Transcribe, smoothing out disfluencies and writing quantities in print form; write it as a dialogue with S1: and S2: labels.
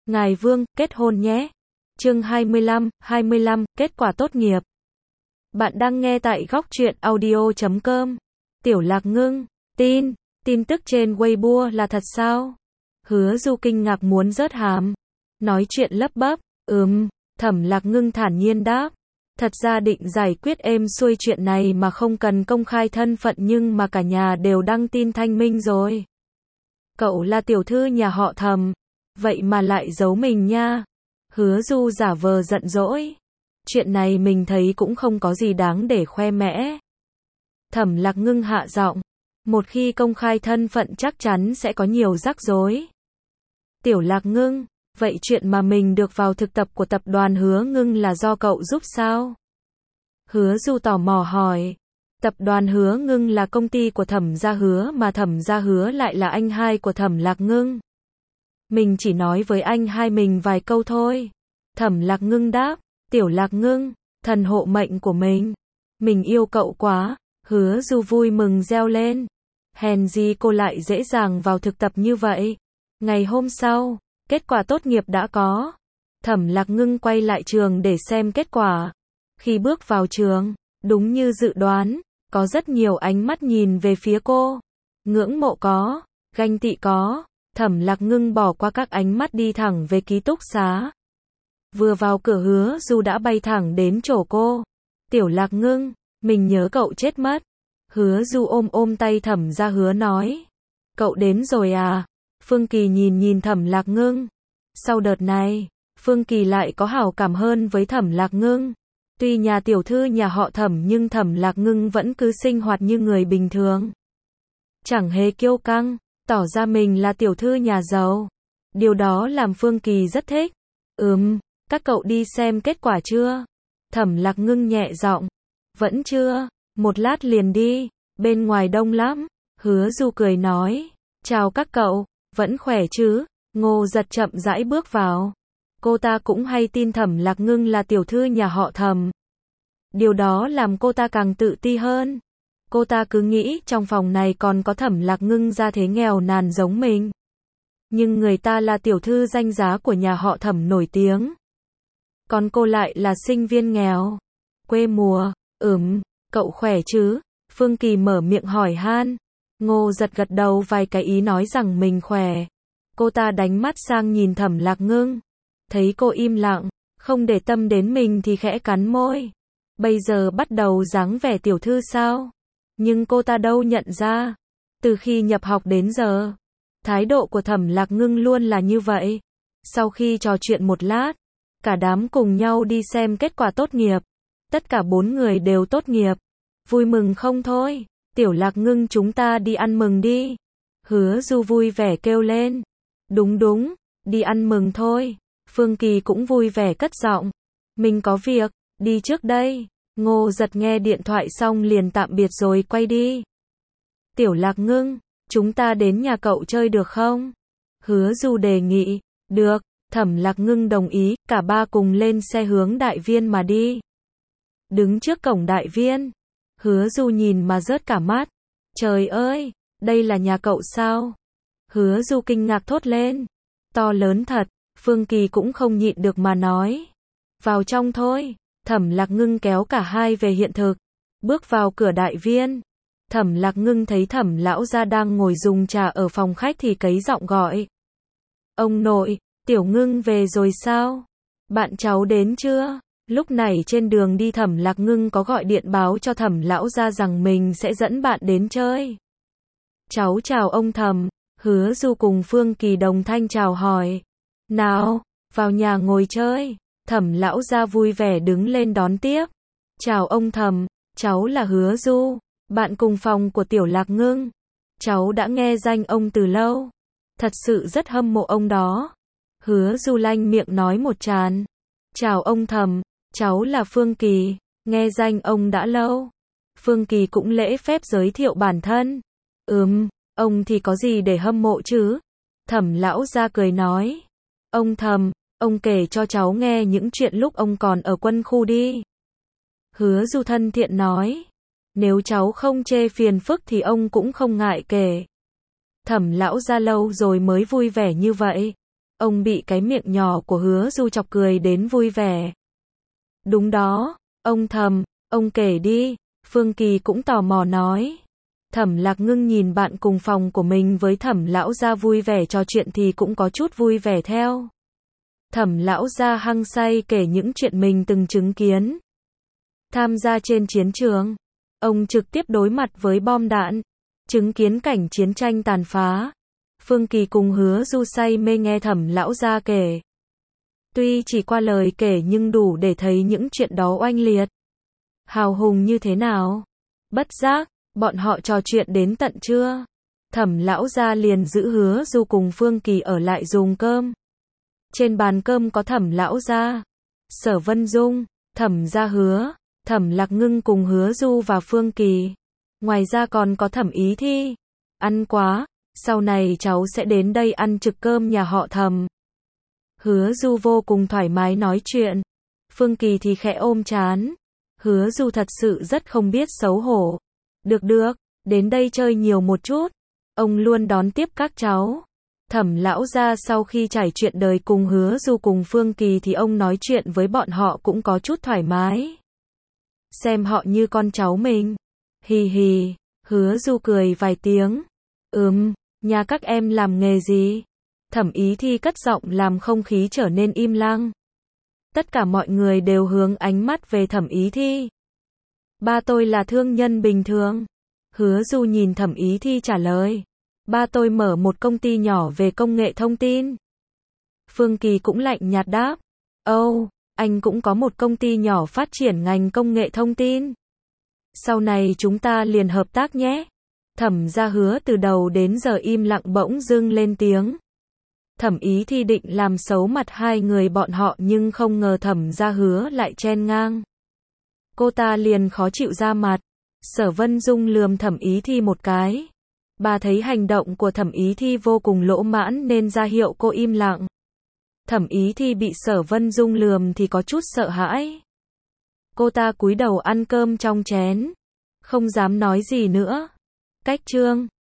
S1: Ngài Vương, kết hôn nhé. Chương 25, kết quả tốt nghiệp. Bạn đang nghe tại góc truyện audio.com. Tiểu Lạc Ngưng, tin tức trên Weibo là thật sao? Hứa Du kinh ngạc muốn rớt hàm. Nói chuyện lấp bắp, Thẩm Lạc Ngưng thản nhiên đáp. Thật ra định giải quyết êm xuôi chuyện này mà không cần công khai thân phận nhưng mà cả nhà đều đăng tin thanh minh rồi. Cậu là tiểu thư nhà họ Thẩm, vậy mà lại giấu mình nha. Hứa Du giả vờ giận dỗi. Chuyện này mình thấy cũng không có gì đáng để khoe mẽ. Thẩm Lạc Ngưng hạ giọng. Một khi công khai thân phận chắc chắn sẽ có nhiều rắc rối. Tiểu Lạc Ngưng, vậy chuyện mà mình được vào thực tập của tập đoàn Hứa Ngưng là do cậu giúp sao? Hứa Du tò mò hỏi. Tập đoàn Hứa Ngưng là công ty của Thẩm gia Hứa mà Thẩm gia Hứa lại là anh hai của Thẩm Lạc Ngưng. Mình chỉ nói với anh hai mình vài câu thôi. Thẩm Lạc Ngưng đáp. Tiểu Lạc Ngưng, thần hộ mệnh của mình yêu cậu quá. Hứa Du vui mừng reo lên. Hèn gì cô lại dễ dàng vào thực tập như vậy. Ngày hôm sau, kết quả tốt nghiệp đã có. Thẩm Lạc Ngưng quay lại trường để xem kết quả. Khi bước vào trường, đúng như dự đoán, có rất nhiều ánh mắt nhìn về phía cô. Ngưỡng mộ có, ganh tị có. Thẩm Lạc Ngưng bỏ qua các ánh mắt đi thẳng về ký túc xá. Vừa vào cửa Hứa Du đã bay thẳng đến chỗ cô. Tiểu Lạc Ngưng, mình nhớ cậu chết mất. Hứa Du ôm tay Thẩm gia Hứa nói. Cậu đến rồi à? Phương Kỳ nhìn Thẩm Lạc Ngưng. Sau đợt này, Phương Kỳ lại có hảo cảm hơn với Thẩm Lạc Ngưng. Tuy nhà tiểu thư nhà họ Thẩm nhưng Thẩm Lạc Ngưng vẫn cứ sinh hoạt như người bình thường. Chẳng hề kiêu căng, tỏ ra mình là tiểu thư nhà giàu. Điều đó làm Phương Kỳ rất thích. Các cậu đi xem kết quả chưa? Thẩm Lạc Ngưng nhẹ giọng. Vẫn chưa, một lát liền đi, bên ngoài đông lắm. Hứa Du cười nói. Chào các cậu, vẫn khỏe chứ? Ngô Giật chậm rãi bước vào. Cô ta cũng hay tin Thẩm Lạc Ngưng là tiểu thư nhà họ Thẩm. Điều đó làm cô ta càng tự ti hơn. Cô ta cứ nghĩ trong phòng này còn có Thẩm Lạc Ngưng ra thế nghèo nàn giống mình. Nhưng người ta là tiểu thư danh giá của nhà họ Thẩm nổi tiếng. Còn cô lại là sinh viên nghèo. Quê mùa, cậu khỏe chứ? Phương Kỳ mở miệng hỏi han. Ngô Giật gật đầu vài cái ý nói rằng mình khỏe. Cô ta đánh mắt sang nhìn Thẩm Lạc Ngưng. Thấy cô im lặng, không để tâm đến mình thì khẽ cắn môi. Bây giờ bắt đầu dáng vẻ tiểu thư sao? Nhưng cô ta đâu nhận ra. Từ khi nhập học đến giờ, thái độ của Thẩm Lạc Ngưng luôn là như vậy. Sau khi trò chuyện một lát, cả đám cùng nhau đi xem kết quả tốt nghiệp. Tất cả 4 người đều tốt nghiệp. Vui mừng không thôi. Tiểu Lạc Ngưng chúng ta đi ăn mừng đi. Hứa Du vui vẻ kêu lên. Đúng, đi ăn mừng thôi. Phương Kỳ cũng vui vẻ cất giọng. Mình có việc, đi trước đây. Ngô Giật nghe điện thoại xong liền tạm biệt rồi quay đi. Tiểu Lạc Ngưng, chúng ta đến nhà cậu chơi được không? Hứa Du đề nghị. Được, Thẩm Lạc Ngưng đồng ý, cả ba cùng lên xe hướng Đại Viên mà đi. Đứng trước cổng Đại Viên, Hứa Du nhìn mà rớt cả mắt. Trời ơi, đây là nhà cậu sao? Hứa Du kinh ngạc thốt lên. To lớn thật, Phương Kỳ cũng không nhịn được mà nói. Vào trong thôi. Thẩm Lạc Ngưng kéo cả hai về hiện thực. Bước vào cửa Đại Viên. Thẩm Lạc Ngưng thấy Thẩm lão gia đang ngồi dùng trà ở phòng khách thì cấy giọng gọi. Ông nội, Tiểu Ngưng về rồi sao? Bạn cháu đến chưa? Lúc này trên đường đi Thẩm Lạc Ngưng có gọi điện báo cho Thẩm lão gia rằng mình sẽ dẫn bạn đến chơi. Cháu chào ông Thẩm. Hứa Du cùng Phương Kỳ đồng thanh chào hỏi. Nào, vào nhà ngồi chơi. Thẩm lão gia vui vẻ đứng lên đón tiếp. Chào ông Thẩm, cháu là Hứa Du, bạn cùng phòng của Tiểu Lạc Ngưng. Cháu đã nghe danh ông từ lâu. Thật sự rất hâm mộ ông đó. Hứa Du lanh miệng nói một tràng. Chào ông Thẩm, cháu là Phương Kỳ, nghe danh ông đã lâu. Phương Kỳ cũng lễ phép giới thiệu bản thân. Ông thì có gì để hâm mộ chứ? Thẩm lão gia cười nói. Ông Thẩm, ông kể cho cháu nghe những chuyện lúc ông còn ở quân khu đi. Hứa Du thân thiện nói. Nếu cháu không chê phiền phức thì ông cũng không ngại kể. Thẩm lão gia lâu rồi mới vui vẻ như vậy. Ông bị cái miệng nhỏ của Hứa Du chọc cười đến vui vẻ. Đúng đó, ông Thẩm, ông kể đi. Phương Kỳ cũng tò mò nói. Thẩm Lạc Ngưng nhìn bạn cùng phòng của mình với Thẩm lão gia vui vẻ trò chuyện thì cũng có chút vui vẻ theo. Thẩm lão gia hăng say kể những chuyện mình từng chứng kiến. Tham gia trên chiến trường, ông trực tiếp đối mặt với bom đạn, chứng kiến cảnh chiến tranh tàn phá. Phương Kỳ cùng Hứa Du say mê nghe Thẩm lão gia kể. Tuy chỉ qua lời kể nhưng đủ để thấy những chuyện đó oanh liệt, hào hùng như thế nào. Bất giác, bọn họ trò chuyện đến tận trưa. Thẩm lão gia liền giữ Hứa Du cùng Phương Kỳ ở lại dùng cơm. Trên bàn cơm có Thẩm lão gia, Sở Vân Dung, Thẩm gia Hứa, Thẩm Lạc Ngưng cùng Hứa Du và Phương Kỳ. Ngoài ra còn có Thẩm Ý Thi. Ăn quá, sau này cháu sẽ đến đây ăn trực cơm nhà họ Thẩm. Hứa Du vô cùng thoải mái nói chuyện. Phương Kỳ thì khẽ ôm trán. Hứa Du thật sự rất không biết xấu hổ. Được, đến đây chơi nhiều một chút. Ông luôn đón tiếp các cháu. Thẩm lão gia sau khi trải chuyện đời cùng Hứa Du cùng Phương Kỳ thì ông nói chuyện với bọn họ cũng có chút thoải mái. Xem họ như con cháu mình. Hì hì, Hứa Du cười vài tiếng. Nhà các em làm nghề gì? Thẩm Ý Thi cất giọng làm không khí trở nên im lặng. Tất cả mọi người đều hướng ánh mắt về Thẩm Ý Thi. Ba tôi là thương nhân bình thường. Hứa Du nhìn Thẩm Ý Thi trả lời. Ba tôi mở một công ty nhỏ về công nghệ thông tin. Phương Kỳ cũng lạnh nhạt đáp. Anh cũng có một công ty nhỏ phát triển ngành công nghệ thông tin. Sau này chúng ta liền hợp tác nhé. Thẩm gia Hứa từ đầu đến giờ im lặng bỗng dưng lên tiếng. Thẩm Ý Thi định làm xấu mặt hai người bọn họ nhưng không ngờ Thẩm gia Hứa lại chen ngang. Cô ta liền khó chịu ra mặt. Sở Vân Dung lườm Thẩm Ý Thi một cái. Bà thấy hành động của Thẩm Ý Thi vô cùng lỗ mãn nên ra hiệu cô im lặng. Thẩm Ý Thi bị Sở Vân Dung lườm thì có chút sợ hãi. Cô ta cúi đầu ăn cơm trong chén, không dám nói gì nữa. Cách chương